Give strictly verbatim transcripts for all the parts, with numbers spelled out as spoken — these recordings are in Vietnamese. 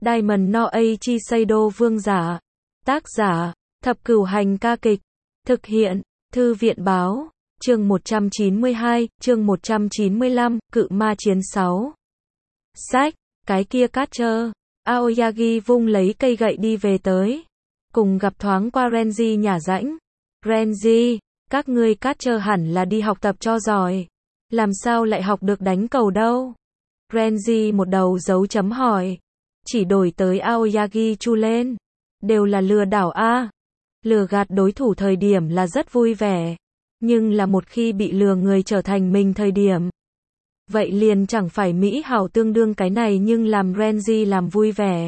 Diamond no Aichi Seido vương giả. Tác giả, Thập Cửu Hành ca kịch. Thực hiện, Thư viện báo. Chương một trăm chín mươi hai, chương một trăm chín mươi lăm, Cự Ma Chiến sáu. Sách, cái kia Catcher. Aoyagi vung lấy cây gậy đi về tới. Cùng gặp thoáng qua Renji nhả rãnh. Renji, các ngươi Catcher hẳn là đi học tập cho giỏi. Làm sao lại học được đánh cầu đâu? Renji một đầu dấu chấm hỏi. Chỉ đổi tới Aoyagi chu lên. Đều là lừa đảo a. Lừa gạt đối thủ thời điểm là rất vui vẻ. Nhưng là một khi bị lừa người trở thành mình thời điểm. Vậy liền chẳng phải mỹ hảo tương đương cái này nhưng làm Renji làm vui vẻ.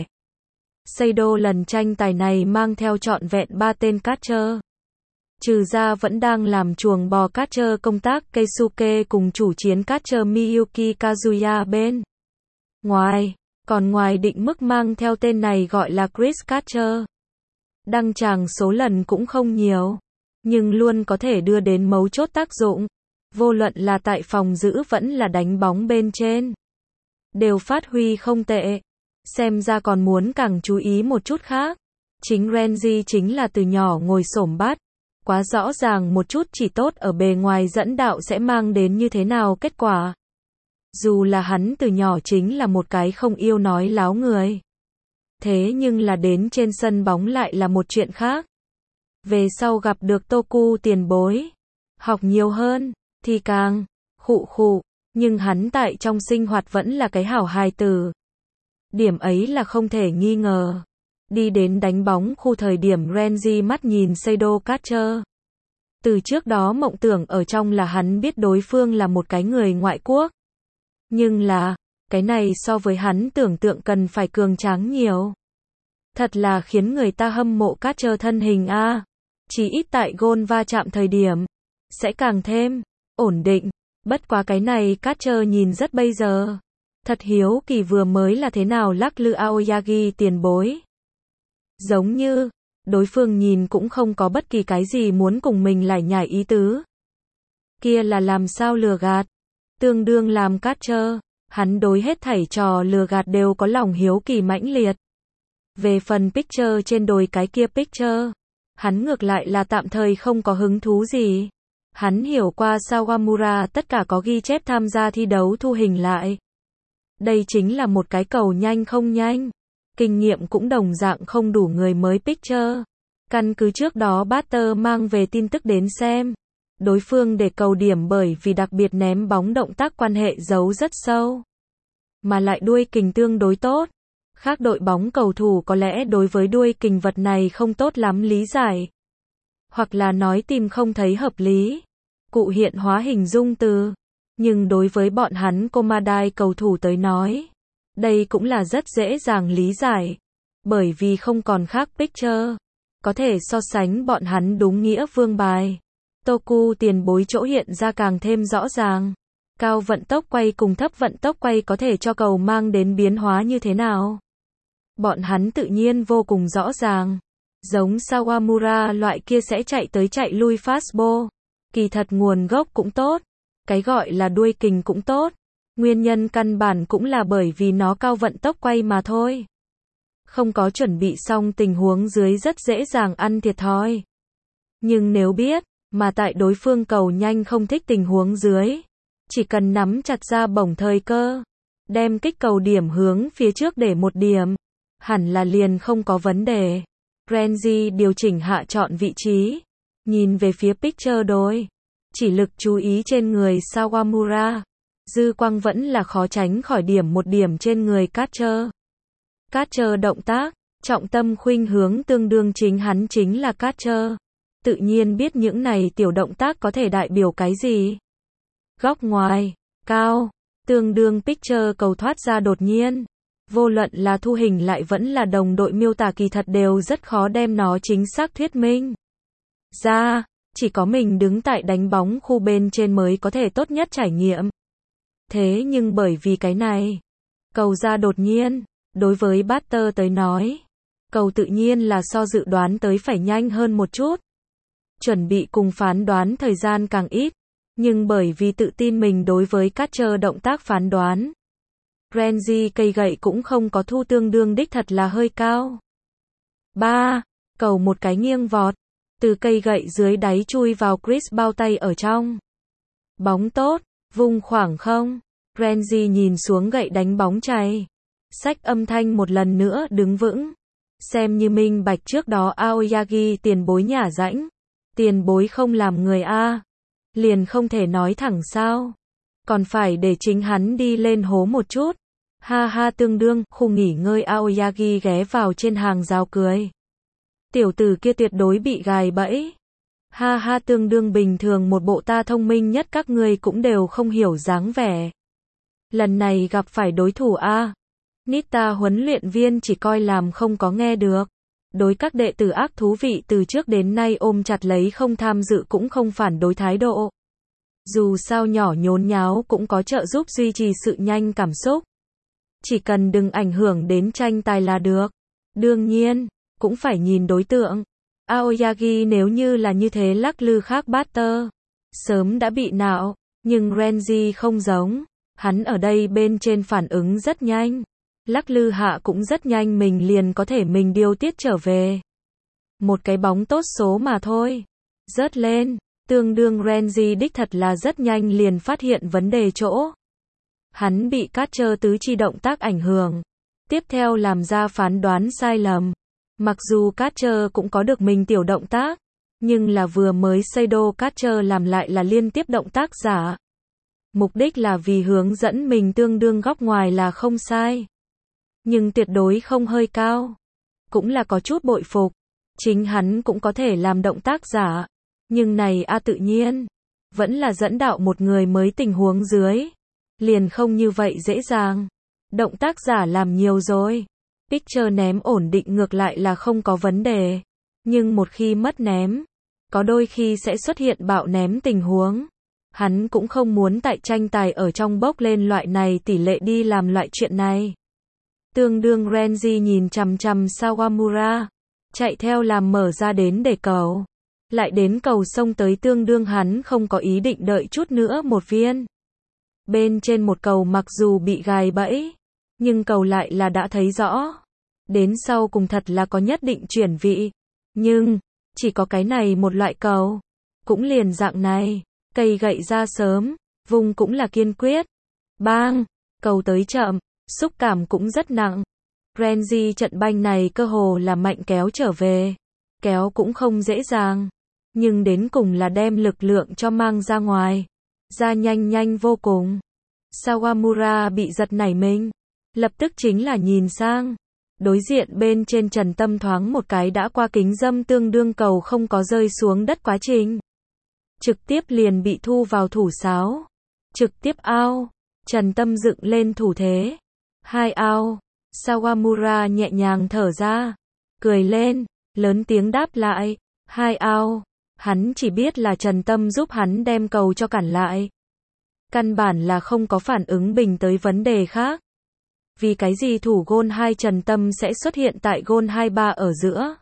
Seido lần tranh tài này mang theo trọn vẹn ba tên Catcher. Trừ ra vẫn đang làm chuồng bò Catcher công tác Keisuke cùng chủ chiến Catcher Miyuki Kazuya bên ngoài. Còn ngoài định mức mang theo tên này gọi là Chris Catcher. Đăng tràng số lần cũng không nhiều. Nhưng luôn có thể đưa đến mấu chốt tác dụng. Vô luận là tại phòng giữ vẫn là đánh bóng bên trên. Đều phát huy không tệ. Xem ra còn muốn càng chú ý một chút khác. Chính Renji chính là từ nhỏ ngồi xổm bát. Quá rõ ràng một chút chỉ tốt ở bề ngoài dẫn đạo sẽ mang đến như thế nào kết quả. Dù là hắn từ nhỏ chính là một cái không yêu nói láo người. Thế nhưng là đến trên sân bóng lại là một chuyện khác. Về sau gặp được Toku tiền bối. Học nhiều hơn, thì càng, khụ khụ, nhưng hắn tại trong sinh hoạt vẫn là cái hảo hài tử. Điểm ấy là không thể nghi ngờ. Đi đến đánh bóng khu thời điểm Renji mắt nhìn Seido Catcher. Từ trước đó mộng tưởng ở trong là hắn biết đối phương là một cái người ngoại quốc. Nhưng là, cái này so với hắn tưởng tượng cần phải cường tráng nhiều. Thật là khiến người ta hâm mộ Catcher thân hình a. Chỉ ít tại gôn va chạm thời điểm, sẽ càng thêm ổn định. Bất quá cái này Catcher nhìn rất bây giờ. Thật hiếu kỳ vừa mới là thế nào lắc lư Aoyagi tiền bối. Giống như, đối phương nhìn cũng không có bất kỳ cái gì muốn cùng mình lải nhải ý tứ. Kia là làm sao lừa gạt. Tương đương làm Catcher, hắn đối hết thảy trò lừa gạt đều có lòng hiếu kỳ mãnh liệt. Về phần picture trên đồi cái kia picture, hắn ngược lại là tạm thời không có hứng thú gì. Hắn hiểu qua Sawamura tất cả có ghi chép tham gia thi đấu thu hình lại. Đây chính là một cái cầu nhanh không nhanh. Kinh nghiệm cũng đồng dạng không đủ người mới picture. Căn cứ trước đó Butter mang về tin tức đến xem. Đối phương để cầu điểm bởi vì đặc biệt ném bóng động tác quan hệ giấu rất sâu. Mà lại đuôi kình tương đối tốt. Khác đội bóng cầu thủ có lẽ đối với đuôi kình vật này không tốt lắm lý giải. Hoặc là nói tìm không thấy hợp lý. Cụ hiện hóa hình dung từ. Nhưng đối với bọn hắn Komadai cầu thủ tới nói. Đây cũng là rất dễ dàng lý giải. Bởi vì không còn khác picture. Có thể so sánh bọn hắn đúng nghĩa vương bài. Toku tiền bối chỗ hiện ra càng thêm rõ ràng. Cao vận tốc quay cùng thấp vận tốc quay có thể cho cầu mang đến biến hóa như thế nào. Bọn hắn tự nhiên vô cùng rõ ràng. Giống Sawamura loại kia sẽ chạy tới chạy lui fastball. Kỳ thật nguồn gốc cũng tốt. Cái gọi là đuôi kình cũng tốt. Nguyên nhân căn bản cũng là bởi vì nó cao vận tốc quay mà thôi. Không có chuẩn bị xong tình huống dưới rất dễ dàng ăn thiệt thòi. Nhưng nếu biết, mà tại đối phương cầu nhanh không thích tình huống dưới. Chỉ cần nắm chặt ra bổng thời cơ. Đem kích cầu điểm hướng phía trước để một điểm. Hẳn là liền không có vấn đề. Renji điều chỉnh hạ chọn vị trí. Nhìn về phía picture đối. Chỉ lực chú ý trên người Sawamura. Dư quang vẫn là khó tránh khỏi điểm một điểm trên người Catcher. Catcher động tác, trọng tâm khuynh hướng tương đương chính hắn chính là Catcher. Tự nhiên biết những này tiểu động tác có thể đại biểu cái gì. Góc ngoài, cao, tương đương picture cầu thoát ra đột nhiên. Vô luận là thu hình lại vẫn là đồng đội miêu tả kỳ thật đều rất khó đem nó chính xác thuyết minh. Ra, chỉ có mình đứng tại đánh bóng khu bên trên mới có thể tốt nhất trải nghiệm. Thế nhưng bởi vì cái này, cầu ra đột nhiên, đối với batter tới nói, cầu tự nhiên là so dự đoán tới phải nhanh hơn một chút. Chuẩn bị cùng phán đoán thời gian càng ít, nhưng bởi vì tự tin mình đối với catcher động tác phán đoán. Renzi cây gậy cũng không có thu tương đương đích thật là hơi cao. ba. Cầu một cái nghiêng vọt. Từ cây gậy dưới đáy chui vào Chris bao tay ở trong. Bóng tốt, vung khoảng không. Renzi nhìn xuống gậy đánh bóng chày. Xách âm thanh một lần nữa đứng vững. Xem như minh bạch trước đó Aoyagi tiền bối nhả rãnh. Tiền bối không làm người A. Liền không thể nói thẳng sao. Còn phải để chính hắn đi lên hố một chút. Ha ha tương đương, khu nghỉ ngơi Aoyagi ghé vào trên hàng rào cười. Tiểu tử kia tuyệt đối bị gài bẫy. Ha ha tương đương bình thường một bộ ta thông minh nhất các ngươi cũng đều không hiểu dáng vẻ. Lần này gặp phải đối thủ A. Nita huấn luyện viên chỉ coi làm không có nghe được. Đối các đệ tử ác thú vị từ trước đến nay ôm chặt lấy không tham dự cũng không phản đối thái độ. Dù sao nhỏ nhốn nháo cũng có trợ giúp duy trì sự nhanh cảm xúc. Chỉ cần đừng ảnh hưởng đến tranh tài là được. Đương nhiên, cũng phải nhìn đối tượng. Aoyagi nếu như là như thế lắc lư khác Butter. Sớm đã bị nạo, nhưng Renzi không giống. Hắn ở đây bên trên phản ứng rất nhanh. Lắc lư hạ cũng rất nhanh mình liền có thể mình điều tiết trở về. Một cái bóng tốt số mà thôi. Rớt lên, tương đương Renzi đích thật là rất nhanh liền phát hiện vấn đề chỗ. Hắn bị Catcher tứ chi động tác ảnh hưởng. Tiếp theo làm ra phán đoán sai lầm. Mặc dù Catcher cũng có được mình tiểu động tác. Nhưng là vừa mới Seido Catcher làm lại là liên tiếp động tác giả. Mục đích là vì hướng dẫn mình tương đương góc ngoài là không sai. Nhưng tuyệt đối không hơi cao. Cũng là có chút bội phục. Chính hắn cũng có thể làm động tác giả. Nhưng này a tự nhiên. Vẫn là dẫn đạo một người mới tình huống dưới. Liền không như vậy dễ dàng. Động tác giả làm nhiều rồi. Pitcher ném ổn định ngược lại là không có vấn đề. Nhưng một khi mất ném. Có đôi khi sẽ xuất hiện bạo ném tình huống. Hắn cũng không muốn tại tranh tài ở trong bốc lên loại này tỷ lệ đi làm loại chuyện này. Tương đương Renzi nhìn chằm chằm Sawamura. Chạy theo làm mở ra đến để cầu. Lại đến cầu xông tới tương đương hắn không có ý định đợi chút nữa một viên. Bên trên một cầu mặc dù bị gài bẫy. Nhưng cầu lại là đã thấy rõ. Đến sau cùng thật là có nhất định chuyển vị. Nhưng, chỉ có cái này một loại cầu. Cũng liền dạng này. Cây gậy ra sớm. Vùng cũng là kiên quyết. Bang! Cầu tới chậm. Xúc cảm cũng rất nặng. Renzi trận banh này cơ hồ là mạnh kéo trở về. Kéo cũng không dễ dàng. Nhưng đến cùng là đem lực lượng cho mang ra ngoài. Ra nhanh nhanh vô cùng. Sawamura bị giật nảy mình. Lập tức chính là nhìn sang. Đối diện bên trên Trần Tâm thoáng một cái đã qua kính dâm tương đương cầu không có rơi xuống đất quá trình. Trực tiếp liền bị thu vào thủ sáo. Trực tiếp out. Trần Tâm dựng lên thủ thế. Hai out. Sawamura nhẹ nhàng thở ra. Cười lên. Lớn tiếng đáp lại. Hai out. Hắn chỉ biết là Trần Tâm giúp hắn đem cầu cho cản lại. Căn bản là không có phản ứng bình tới vấn đề khác. Vì cái gì thủ gôn hai Trần Tâm sẽ xuất hiện tại gôn hai ba ở giữa?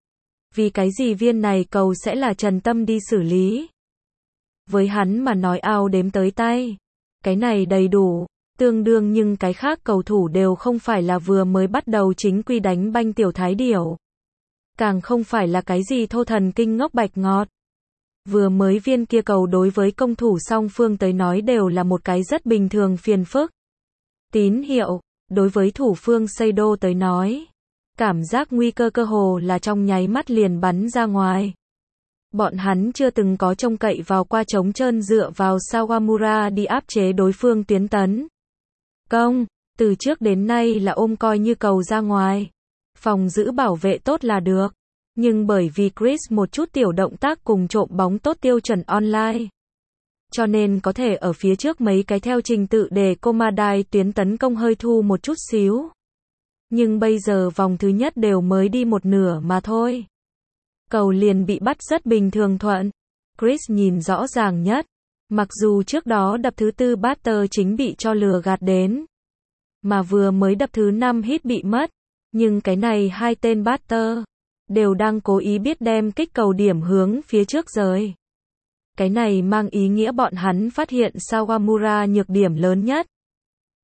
Vì cái gì viên này cầu sẽ là Trần Tâm đi xử lý? Với hắn mà nói ao đếm tới tay. Cái này đầy đủ. Tương đương nhưng cái khác cầu thủ đều không phải là vừa mới bắt đầu chính quy đánh banh tiểu thái điểu. Càng không phải là cái gì thô thần kinh ngốc bạch ngọt. Vừa mới viên kia cầu đối với công thủ song phương tới nói đều là một cái rất bình thường phiền phức. Tín hiệu, đối với thủ phương Seido tới nói. Cảm giác nguy cơ cơ hồ là trong nháy mắt liền bắn ra ngoài. Bọn hắn chưa từng có trông cậy vào qua trống trơn dựa vào Sawamura đi áp chế đối phương tuyến tấn. Công, từ trước đến nay là ôm coi như cầu ra ngoài. Phòng giữ bảo vệ tốt là được. Nhưng bởi vì Chris một chút tiểu động tác cùng trộm bóng tốt tiêu chuẩn online. Cho nên có thể ở phía trước mấy cái theo trình tự để Komadai tuyến tấn công hơi thu một chút xíu. Nhưng bây giờ vòng thứ nhất đều mới đi một nửa mà thôi. Cầu liền bị bắt rất bình thường thuận. Chris nhìn rõ ràng nhất. Mặc dù trước đó đập thứ tư batter chính bị cho lừa gạt đến. Mà vừa mới đập thứ năm hit bị mất. Nhưng cái này hai tên batter đều đang cố ý biết đem kích cầu điểm hướng phía trước rời. Cái này mang ý nghĩa bọn hắn phát hiện Sawamura nhược điểm lớn nhất.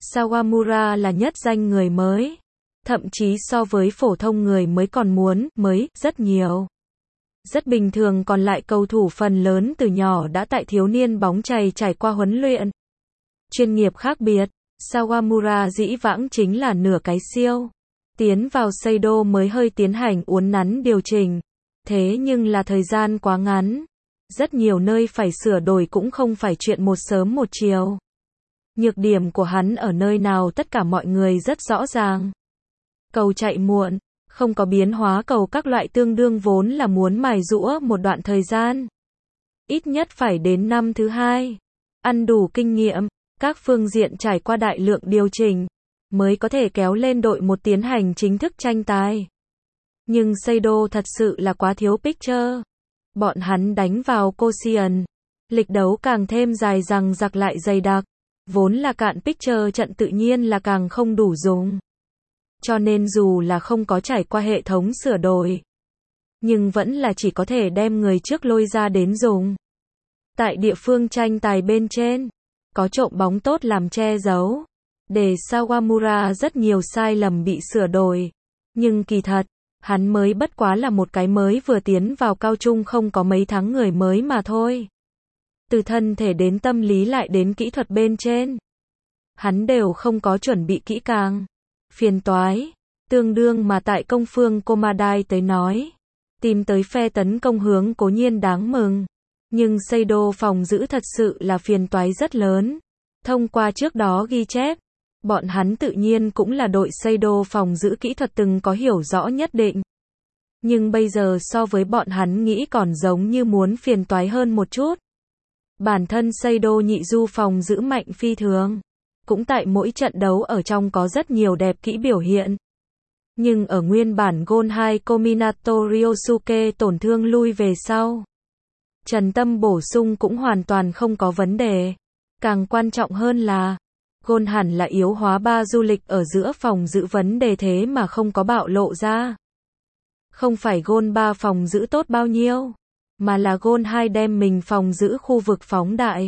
Sawamura là nhất danh người mới. Thậm chí so với phổ thông người mới còn muốn mới rất nhiều. Rất bình thường, còn lại cầu thủ phần lớn từ nhỏ đã tại thiếu niên bóng chày trải qua huấn luyện. Chuyên nghiệp khác biệt, Sawamura dĩ vãng chính là nửa cái siêu. Tiến vào Seido mới hơi tiến hành uốn nắn điều chỉnh. Thế nhưng là thời gian quá ngắn. Rất nhiều nơi phải sửa đổi cũng không phải chuyện một sớm một chiều. Nhược điểm của hắn ở nơi nào tất cả mọi người rất rõ ràng. Cầu chạy muộn, không có biến hóa cầu các loại tương đương vốn là muốn mài giũa một đoạn thời gian. Ít nhất phải đến năm thứ hai. Ăn đủ kinh nghiệm, các phương diện trải qua đại lượng điều chỉnh, mới có thể kéo lên đội một tiến hành chính thức tranh tài. Nhưng Seido thật sự là quá thiếu picture. Bọn hắn đánh vào Koshien. Lịch đấu càng thêm dài dằng dặc lại dày đặc. Vốn là cạn picture trận tự nhiên là càng không đủ dùng. Cho nên dù là không có trải qua hệ thống sửa đổi, nhưng vẫn là chỉ có thể đem người trước lôi ra đến dùng. Tại địa phương tranh tài bên trên, có trộm bóng tốt làm che giấu, để Sawamura rất nhiều sai lầm bị sửa đổi. Nhưng kỳ thật, hắn mới bất quá là một cái mới vừa tiến vào cao trung không có mấy tháng người mới mà thôi. Từ thân thể đến tâm lý lại đến kỹ thuật bên trên, hắn đều không có chuẩn bị kỹ càng. Phiền toái, tương đương mà tại công phương Komadai tới nói. Tìm tới phe tấn công hướng cố nhiên đáng mừng. Nhưng Seido phòng giữ thật sự là phiền toái rất lớn. Thông qua trước đó ghi chép, bọn hắn tự nhiên cũng là đội Seido phòng giữ kỹ thuật từng có hiểu rõ nhất định. Nhưng bây giờ so với bọn hắn nghĩ còn giống như muốn phiền toái hơn một chút. Bản thân Seido nhị du phòng giữ mạnh phi thường. Cũng tại mỗi trận đấu ở trong có rất nhiều đẹp kỹ biểu hiện. Nhưng ở nguyên bản Gôn hai Kominato Ryosuke tổn thương lui về sau, Trần Tâm bổ sung cũng hoàn toàn không có vấn đề. Càng quan trọng hơn là, Gôn hẳn là yếu hóa ba du lịch ở giữa phòng giữ vấn đề thế mà không có bạo lộ ra. Không phải Gôn ba phòng giữ tốt bao nhiêu, mà là Gôn hai đem mình phòng giữ khu vực phóng đại.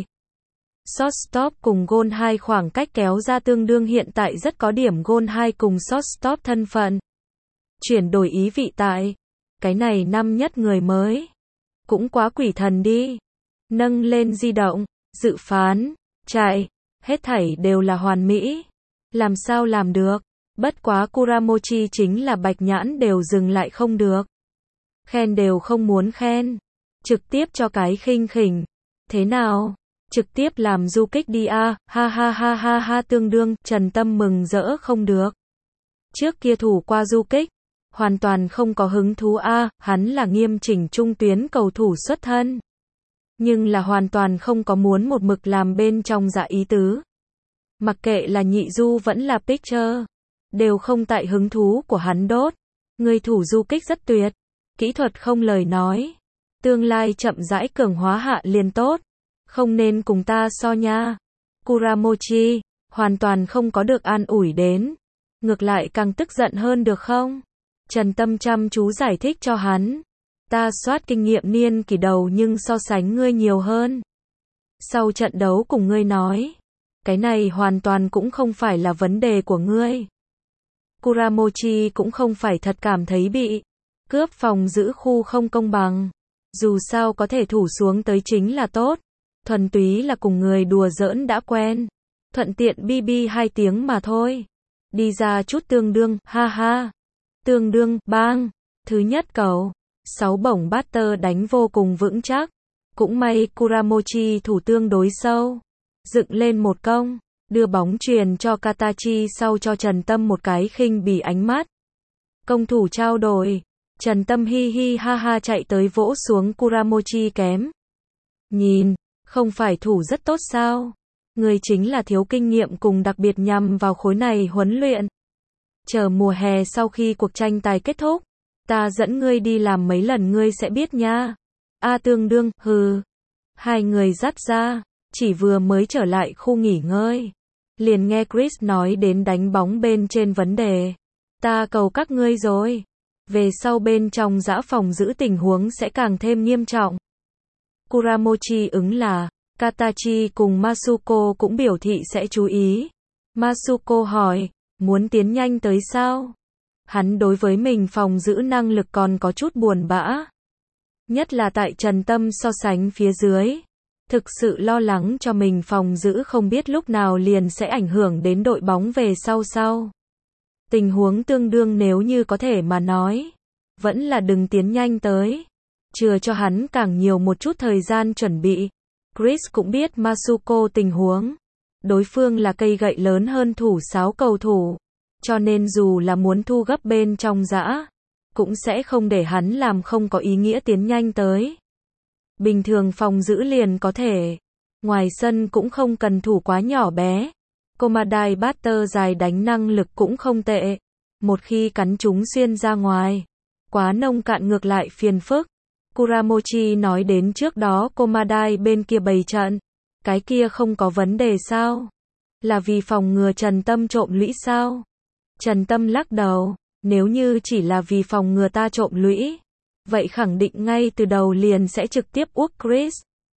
Shotstop cùng Gôn hai khoảng cách kéo ra tương đương hiện tại rất có điểm Gôn hai cùng Shotstop thân phận. Chuyển đổi ý vị tại, cái này năm nhất người mới. Cũng quá quỷ thần đi. Nâng lên di động, dự phán, chạy, hết thảy đều là hoàn mỹ. Làm sao làm được? Bất quá Kuramochi chính là bạch nhãn đều dừng lại không được. Khen đều không muốn khen. Trực tiếp cho cái khinh khỉnh. Thế nào? Trực tiếp làm du kích đi a, à, ha ha ha ha ha tương đương, Trần Tâm mừng rỡ không được. Trước kia thủ qua du kích, hoàn toàn không có hứng thú a, à, hắn là nghiêm chỉnh trung tuyến cầu thủ xuất thân. Nhưng là hoàn toàn không có muốn một mực làm bên trong dạ ý tứ. Mặc kệ là nhị du vẫn là picture, đều không tại hứng thú của hắn đốt. Người thủ du kích rất tuyệt, kỹ thuật không lời nói. Tương lai chậm rãi cường hóa hạ liền tốt. Không nên cùng ta so nha. Kuramochi, hoàn toàn không có được an ủi đến. Ngược lại càng tức giận hơn được không? Trần Tâm chăm chú giải thích cho hắn. Ta soát kinh nghiệm niên kỳ đầu nhưng so sánh ngươi nhiều hơn. Sau trận đấu cùng ngươi nói. Cái này hoàn toàn cũng không phải là vấn đề của ngươi. Kuramochi cũng không phải thật cảm thấy bị cướp phòng giữ khu không công bằng. Dù sao có thể thủ xuống tới chính là tốt. Thuần túy là cùng người đùa giỡn đã quen. Thuận tiện bi bi hai tiếng mà thôi. Đi ra chút tương đương, ha ha. Tương đương, bang. Thứ nhất cầu. Sáu bổng batter đánh vô cùng vững chắc. Cũng may Kuramochi thủ tương đối sâu. Dựng lên một công. Đưa bóng truyền cho Katachi sau cho Trần Tâm một cái khinh bỉ ánh mắt. Công thủ trao đổi. Trần Tâm hi hi ha ha chạy tới vỗ xuống Kuramochi kém. Nhìn. Không phải thủ rất tốt sao? Người chính là thiếu kinh nghiệm cùng đặc biệt nhằm vào khối này huấn luyện. Chờ mùa hè sau khi cuộc tranh tài kết thúc, ta dẫn ngươi đi làm mấy lần ngươi sẽ biết nha. A tương đương, hừ. Hai người dắt ra, chỉ vừa mới trở lại khu nghỉ ngơi. Liền nghe Chris nói đến đánh bóng bên trên vấn đề. Ta cầu các ngươi rồi. Về sau bên trong dã phòng giữ tình huống sẽ càng thêm nghiêm trọng. Kuramochi ứng là, Katachi cùng Masuko cũng biểu thị sẽ chú ý. Masuko hỏi, muốn tiến nhanh tới sao? Hắn đối với mình phòng giữ năng lực còn có chút buồn bã. Nhất là tại Trần Tâm so sánh phía dưới. Thực sự lo lắng cho mình phòng giữ không biết lúc nào liền sẽ ảnh hưởng đến đội bóng về sau sau. Tình huống tương đương nếu như có thể mà nói. Vẫn là đừng tiến nhanh tới. Chừa cho hắn càng nhiều một chút thời gian chuẩn bị. Chris cũng biết Masuko tình huống. Đối phương là cây gậy lớn hơn thủ sáo cầu thủ. Cho nên dù là muốn thu gấp bên trong dã, cũng sẽ không để hắn làm không có ý nghĩa tiến nhanh tới. Bình thường phòng giữ liền có thể. Ngoài sân cũng không cần thủ quá nhỏ bé. Komadai batter dài đánh năng lực cũng không tệ. Một khi cắn chúng xuyên ra ngoài, quá nông cạn ngược lại phiền phức. Kuramochi nói đến trước đó Komadai bên kia bày trận. Cái kia không có vấn đề sao? Là vì phòng ngừa Trần Tâm trộm lũy sao? Trần Tâm lắc đầu, nếu như chỉ là vì phòng ngừa ta trộm lũy, vậy khẳng định ngay từ đầu liền sẽ trực tiếp uốc Chris.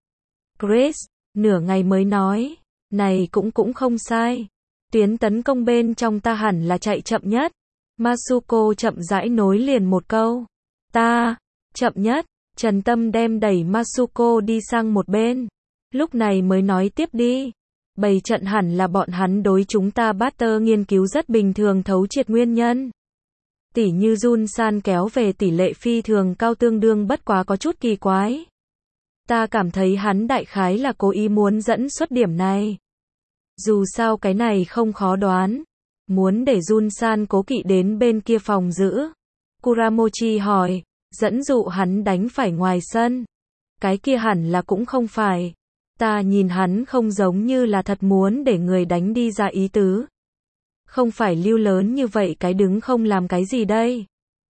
Chris, nửa ngày mới nói, này cũng cũng không sai. Tuyến tấn công bên trong ta hẳn là chạy chậm nhất. Masuko chậm rãi nối liền một câu. Ta, chậm nhất. Trần Tâm đem đẩy Masuko đi sang một bên. Lúc này mới nói tiếp đi. Bày trận hẳn là bọn hắn đối chúng ta batter nghiên cứu rất bình thường thấu triệt nguyên nhân. Tỉ như Jun-san kéo về tỷ lệ phi thường cao tương đương bất quá có chút kỳ quái. Ta cảm thấy hắn đại khái là cố ý muốn dẫn xuất điểm này. Dù sao cái này không khó đoán. Muốn để Jun-san cố kỵ đến bên kia phòng giữ. Kuramochi hỏi, dẫn dụ hắn đánh phải ngoài sân. Cái kia hẳn là cũng không phải. Ta nhìn hắn không giống như là thật muốn để người đánh đi ra ý tứ. Không phải lưu lớn như vậy cái đứng không làm cái gì đây.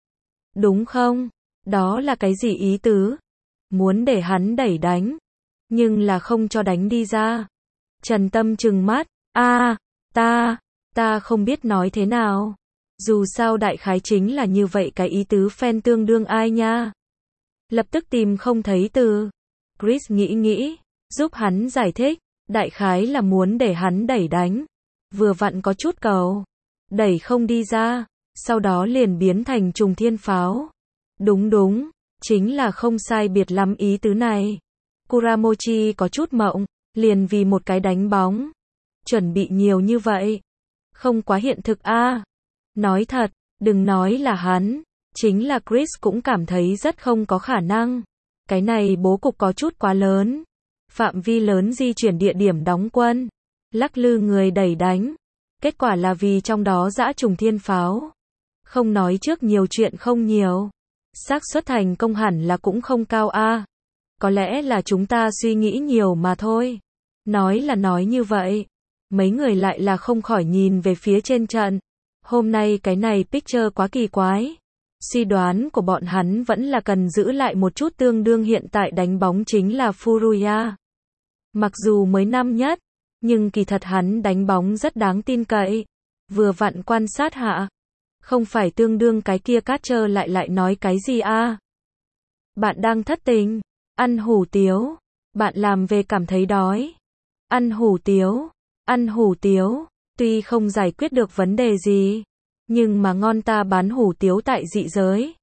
Đúng không? Đó là cái gì ý tứ? Muốn để hắn đẩy đánh. Nhưng là không cho đánh đi ra. Trần Tâm trừng mắt. a ta, ta không biết nói thế nào. Dù sao đại khái chính là như vậy cái ý tứ fan tương đương ai nha. Lập tức tìm không thấy từ. Chris nghĩ nghĩ. Giúp hắn giải thích, đại khái là muốn để hắn đẩy đánh. Vừa vặn có chút cầu. Đẩy không đi ra, sau đó liền biến thành trùng thiên pháo. Đúng đúng, chính là không sai biệt lắm ý tứ này. Kuramochi có chút mộng, liền vì một cái đánh bóng. Chuẩn bị nhiều như vậy. Không quá hiện thực a. À. Nói thật, đừng nói là hắn, chính là Chris cũng cảm thấy rất không có khả năng. Cái này bố cục có chút quá lớn. Phạm vi lớn di chuyển địa điểm đóng quân, lắc lư người đẩy đánh. Kết quả là vì trong đó dã trùng thiên pháo. Không nói trước nhiều chuyện không nhiều. Xác suất thành công hẳn là cũng không cao a. À. Có lẽ là chúng ta suy nghĩ nhiều mà thôi. Nói là nói như vậy. Mấy người lại là không khỏi nhìn về phía trên trận. Hôm nay cái này picture quá kỳ quái. Suy đoán của bọn hắn vẫn là cần giữ lại một chút tương đương hiện tại đánh bóng chính là Furuya. Mặc dù mới năm nhất, nhưng kỳ thật hắn đánh bóng rất đáng tin cậy. Vừa vặn quan sát hạ. Không phải tương đương cái kia Catcher lại lại nói cái gì a? À? Bạn đang thất tình, ăn hủ tiếu, bạn làm về cảm thấy đói. Ăn hủ tiếu, ăn hủ tiếu, tuy không giải quyết được vấn đề gì, nhưng mà ngon ta bán hủ tiếu tại dị giới.